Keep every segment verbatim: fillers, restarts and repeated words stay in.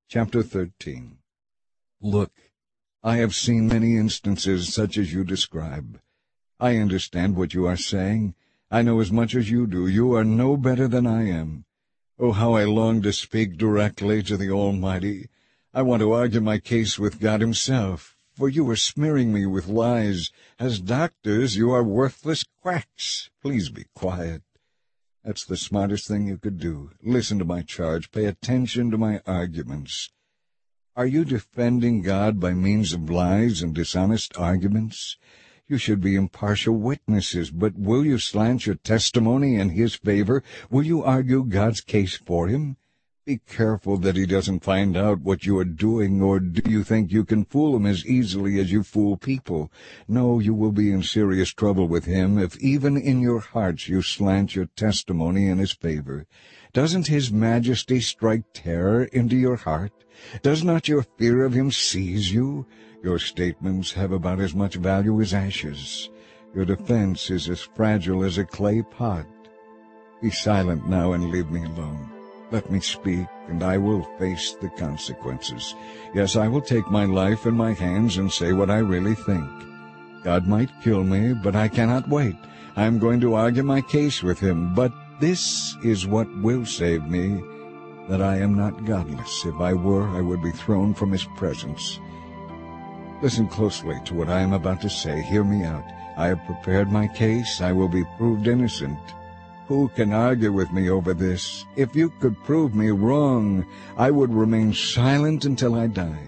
Chapter thirteen. Look, I have seen many instances such as you describe. I understand what you are saying. I know as much as you do. You are no better than I am. Oh, how I long to speak directly to the Almighty. I want to argue my case with God himself, for you are smearing me with lies. As doctors, you are worthless quacks. Please be quiet. That's the smartest thing you could do. Listen to my charge. Pay attention to my arguments. Are you defending God by means of lies and dishonest arguments? You should be impartial witnesses, but will you slant your testimony in his favor? Will you argue God's case for him? Be careful that he doesn't find out what you are doing, or do you think you can fool him as easily as you fool people? No, you will be in serious trouble with him if even in your hearts you slant your testimony in his favor. Doesn't his majesty strike terror into your heart? Does not your fear of him seize you? Your statements have about as much value as ashes. Your defense is as fragile as a clay pot. Be silent now and leave me alone. Let me speak, and I will face the consequences. Yes, I will take my life in my hands and say what I really think. God might kill me, but I cannot wait. I am going to argue my case with him, but this is what will save me, that I am not godless. If I were, I would be thrown from his presence. Listen closely to what I am about to say. Hear me out. I have prepared my case. I will be proved innocent. Who can argue with me over this? If you could prove me wrong, I would remain silent until I die.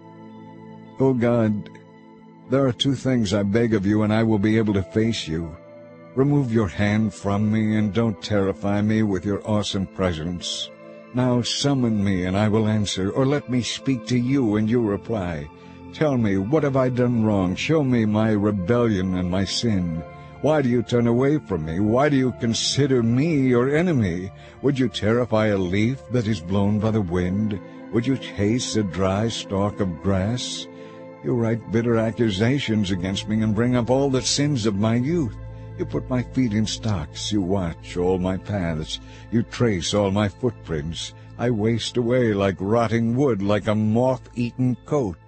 Oh God, there are two things I beg of you, and I will be able to face you. Remove your hand from me, and don't terrify me with your awesome presence. Now summon me, and I will answer, or let me speak to you, and you reply. Tell me, what have I done wrong? Show me my rebellion and my sin. Why do you turn away from me? Why do you consider me your enemy? Would you terrify a leaf that is blown by the wind? Would you chase a dry stalk of grass? You write bitter accusations against me and bring up all the sins of my youth. You put my feet in stocks. You watch all my paths. You trace all my footprints. I waste away like rotting wood, like a moth-eaten coat.